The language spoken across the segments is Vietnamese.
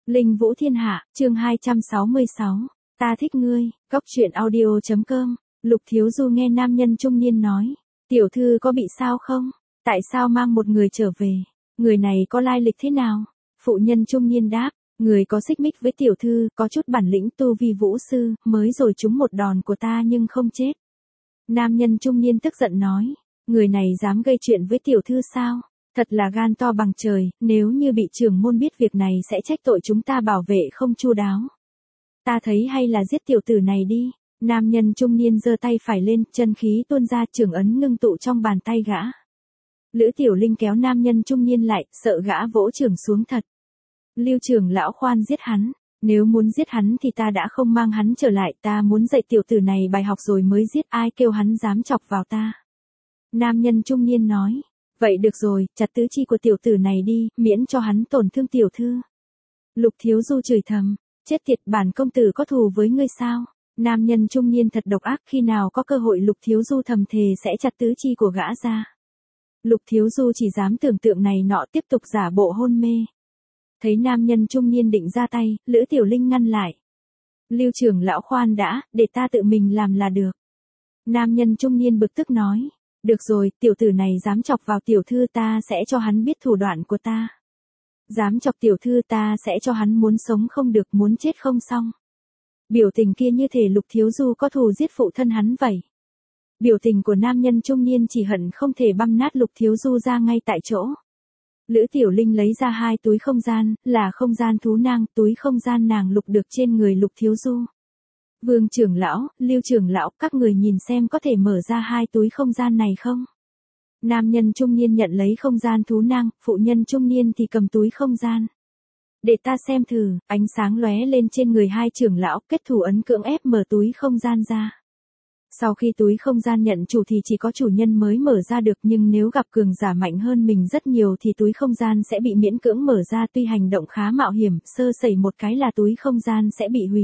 Linh Vũ Thiên Hạ, chương 266. Ta thích ngươi, góc truyện audio.com. Lục Thiếu Du nghe nam nhân trung niên nói. Tiểu thư có bị sao không? Tại sao mang một người trở về? Người này có lai lịch thế nào? Phụ nhân trung niên đáp. Người có xích mích với tiểu thư, có chút bản lĩnh tu vi vũ sư, mới rồi trúng một đòn của ta nhưng không chết. Nam nhân trung niên tức giận nói. Người này dám gây chuyện với tiểu thư sao? Thật là gan to bằng trời, nếu như bị trưởng môn biết việc này sẽ trách tội chúng ta bảo vệ không chu đáo. Ta thấy hay là giết tiểu tử này đi. Nam nhân trung niên giơ tay phải lên, chân khí tuôn ra, trưởng ấn ngưng tụ trong bàn tay gã. Lữ Tiểu Linh kéo nam nhân trung niên lại, sợ gã vỗ trưởng xuống thật. Lưu trưởng lão khoan giết hắn. Nếu muốn giết hắn thì ta đã không mang hắn trở lại, ta muốn dạy tiểu tử này bài học rồi mới giết, ai kêu hắn dám chọc vào ta. Nam nhân trung niên nói. Vậy được rồi, chặt tứ chi của tiểu tử này đi, miễn cho hắn tổn thương tiểu thư. Lục Thiếu Du chửi thầm, chết tiệt, bản công tử có thù với ngươi sao? Nam nhân trung niên thật độc ác, khi nào có cơ hội Lục Thiếu Du thầm thề sẽ chặt tứ chi của gã ra. Lục Thiếu Du chỉ dám tưởng tượng này nọ, tiếp tục giả bộ hôn mê. Thấy nam nhân trung niên định ra tay, Lữ Tiểu Linh ngăn lại. Lưu trưởng lão khoan đã, để ta tự mình làm là được. Nam nhân trung niên bực tức nói. Được rồi, tiểu tử này dám chọc vào tiểu thư, ta sẽ cho hắn biết thủ đoạn của ta. Dám chọc tiểu thư, ta sẽ cho hắn muốn sống không được, muốn chết không xong. Biểu tình kia như thể Lục Thiếu Du có thù giết phụ thân hắn vậy. Biểu tình của nam nhân trung niên chỉ hận không thể băm nát Lục Thiếu Du ra ngay tại chỗ. Lữ Tiểu Linh lấy ra 2 túi không gian, là không gian thú nang, túi không gian nàng lục được trên người Lục Thiếu Du. Vương trưởng lão, Lưu trưởng lão, các người nhìn xem có thể mở ra 2 túi không gian này không? Nam nhân trung niên nhận lấy không gian thú nang, phụ nhân trung niên thì cầm túi không gian. Để ta xem thử, ánh sáng lóe lên trên người hai trưởng lão, kết thủ ấn cưỡng ép mở túi không gian ra. Sau khi túi không gian nhận chủ thì chỉ có chủ nhân mới mở ra được, nhưng nếu gặp cường giả mạnh hơn mình rất nhiều thì túi không gian sẽ bị miễn cưỡng mở ra, tuy hành động khá mạo hiểm, sơ sẩy một cái là túi không gian sẽ bị hủy.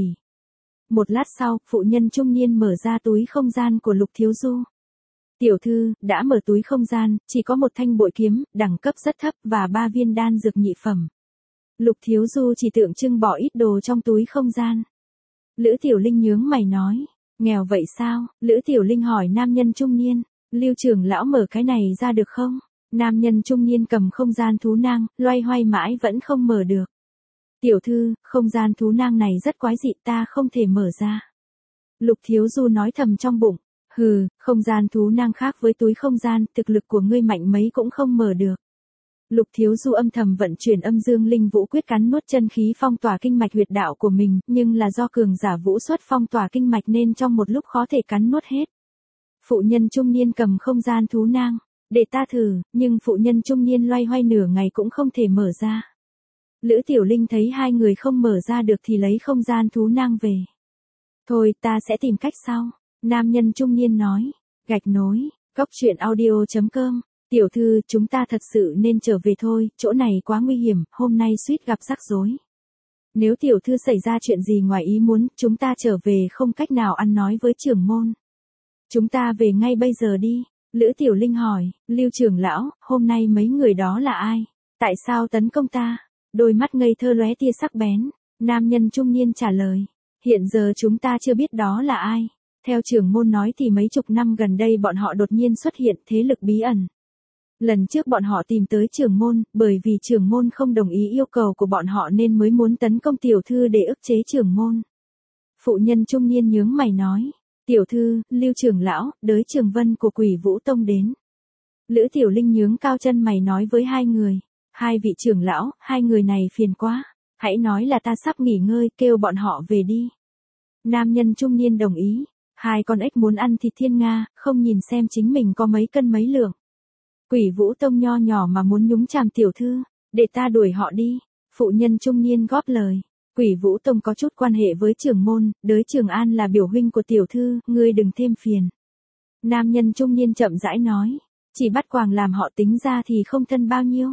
Một lát sau, phụ nhân trung niên mở ra túi không gian của Lục Thiếu Du. Tiểu thư, đã mở túi không gian, chỉ có một thanh bội kiếm, đẳng cấp rất thấp, và 3 viên đan dược nhị phẩm. Lục Thiếu Du chỉ tượng trưng bỏ ít đồ trong túi không gian. Lữ Tiểu Linh nhướng mày nói, nghèo vậy sao? Lữ Tiểu Linh hỏi nam nhân trung niên, Lưu trưởng lão mở cái này ra được không? Nam nhân trung niên cầm không gian thú nang, loay hoay mãi vẫn không mở được. Tiểu thư, không gian thú nang này rất quái dị, ta không thể mở ra. Lục Thiếu Du nói thầm trong bụng, hừ, không gian thú nang khác với túi không gian, thực lực của ngươi mạnh mấy cũng không mở được. Lục Thiếu Du âm thầm vận chuyển âm dương linh vũ quyết cắn nuốt chân khí phong tỏa kinh mạch huyệt đạo của mình, nhưng là do cường giả vũ xuất phong tỏa kinh mạch nên trong một lúc khó thể cắn nuốt hết. Phụ nhân trung niên cầm không gian thú nang, để ta thử, nhưng phụ nhân trung niên loay hoay nửa ngày cũng không thể mở ra. Lữ Tiểu Linh thấy hai người không mở ra được thì lấy không gian thú nang về. Thôi, ta sẽ tìm cách sau. Nam nhân trung niên nói. Gạch nối, góc truyện audio.com. Tiểu thư, chúng ta thật sự nên trở về thôi, chỗ này quá nguy hiểm, hôm nay suýt gặp rắc rối. Nếu tiểu thư xảy ra chuyện gì ngoài ý muốn, chúng ta trở về không cách nào ăn nói với trưởng môn. Chúng ta về ngay bây giờ đi. Lữ Tiểu Linh hỏi, Lưu trưởng lão, hôm nay mấy người đó là ai? Tại sao tấn công ta? Đôi mắt ngây thơ lóe tia sắc bén. Nam nhân trung niên trả lời, hiện giờ chúng ta chưa biết đó là ai. Theo trưởng môn nói thì mấy chục năm gần đây bọn họ đột nhiên xuất hiện, thế lực bí ẩn. Lần trước bọn họ tìm tới trưởng môn, bởi vì trưởng môn không đồng ý yêu cầu của bọn họ nên mới muốn tấn công tiểu thư để ức chế trưởng môn. Phụ nhân trung niên nhướng mày nói, tiểu thư, Lưu trưởng lão, đới Trường Vân của Quỷ Vũ Tông đến. Lữ Tiểu Linh nhướng cao chân mày nói với hai người, hai vị trưởng lão, hai người này phiền quá, hãy nói là ta sắp nghỉ ngơi, kêu bọn họ về đi. Nam nhân trung niên đồng ý, hai con ếch muốn ăn thịt thiên nga, không nhìn xem chính mình có mấy cân mấy lượng. Quỷ Vũ Tông nho nhỏ mà muốn nhúng chàm tiểu thư, để ta đuổi họ đi. Phụ nhân trung niên góp lời. Quỷ Vũ Tông có chút quan hệ với trưởng môn, đới Trường An là biểu huynh của tiểu thư, ngươi đừng thêm phiền. Nam nhân trung niên chậm rãi nói, chỉ bắt quàng làm họ tính ra thì không thân bao nhiêu.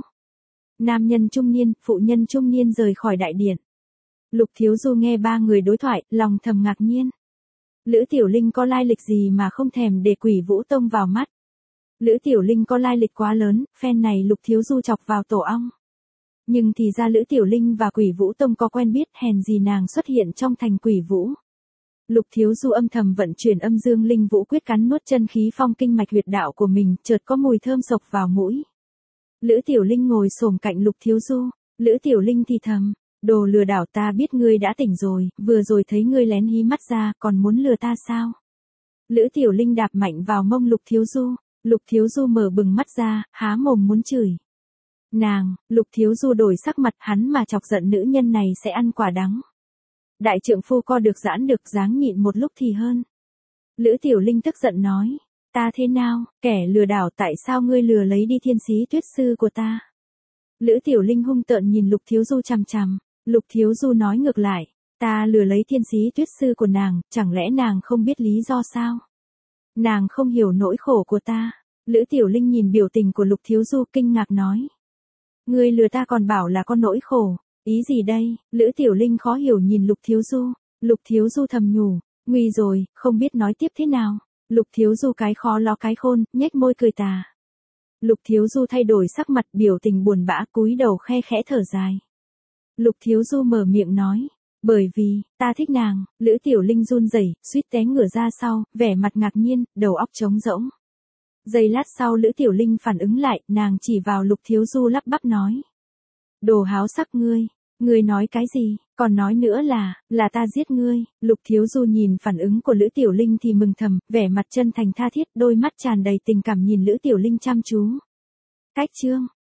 Nam nhân trung niên, phụ nhân trung niên rời khỏi đại điện. Lục Thiếu Du nghe ba người đối thoại, lòng thầm ngạc nhiên. Lữ Tiểu Linh có lai lịch gì mà không thèm để Quỷ Vũ Tông vào mắt. Lữ Tiểu Linh có lai lịch quá lớn, phen này Lục Thiếu Du chọc vào tổ ong. Nhưng thì ra Lữ Tiểu Linh và Quỷ Vũ Tông có quen biết, hèn gì nàng xuất hiện trong thành Quỷ Vũ. Lục Thiếu Du âm thầm vận chuyển âm dương linh vũ quyết, cắn nuốt chân khí phong kinh mạch huyệt đạo của mình, chợt có mùi thơm sộc vào mũi. Lữ Tiểu Linh ngồi xổm cạnh Lục Thiếu Du, Lữ Tiểu Linh thì thầm, đồ lừa đảo, ta biết ngươi đã tỉnh rồi, vừa rồi thấy ngươi lén hí mắt ra, còn muốn lừa ta sao? Lữ Tiểu Linh đạp mạnh vào mông Lục Thiếu Du, Lục Thiếu Du mở bừng mắt ra, há mồm muốn chửi. Nàng, Lục Thiếu Du đổi sắc mặt, hắn mà chọc giận nữ nhân này sẽ ăn quả đắng. Đại trượng phu co được giãn được, dáng nhịn một lúc thì hơn. Lữ Tiểu Linh tức giận nói, ta thế nào, kẻ lừa đảo, tại sao ngươi lừa lấy đi Thiên Sĩ Tuyết Sư của ta? Lữ Tiểu Linh hung tợn nhìn Lục Thiếu Du chằm chằm, Lục Thiếu Du nói ngược lại, ta lừa lấy Thiên Sĩ Tuyết Sư của nàng, chẳng lẽ nàng không biết lý do sao? Nàng không hiểu nỗi khổ của ta. Lữ Tiểu Linh nhìn biểu tình của Lục Thiếu Du kinh ngạc nói, ngươi lừa ta còn bảo là con nỗi khổ, ý gì đây? Lữ Tiểu Linh khó hiểu nhìn Lục Thiếu Du, Lục Thiếu Du thầm nhủ, nguy rồi, không biết nói tiếp thế nào. Lục Thiếu Du cái khó lo cái khôn, nhếch môi cười tà. Lục Thiếu Du thay đổi sắc mặt, biểu tình buồn bã, cúi đầu khe khẽ thở dài. Lục Thiếu Du mở miệng nói, bởi vì, ta thích nàng. Lữ Tiểu Linh run rẩy, suýt té ngửa ra sau, vẻ mặt ngạc nhiên, đầu óc trống rỗng. Giây lát sau Lữ Tiểu Linh phản ứng lại, nàng chỉ vào Lục Thiếu Du lắp bắp nói, đồ háo sắc ngươi nói cái gì, còn nói nữa là ta giết ngươi. Lục Thiếu Du nhìn phản ứng của Lữ Tiểu Linh thì mừng thầm, vẻ mặt chân thành tha thiết, đôi mắt tràn đầy tình cảm nhìn Lữ Tiểu Linh chăm chú. Cách chương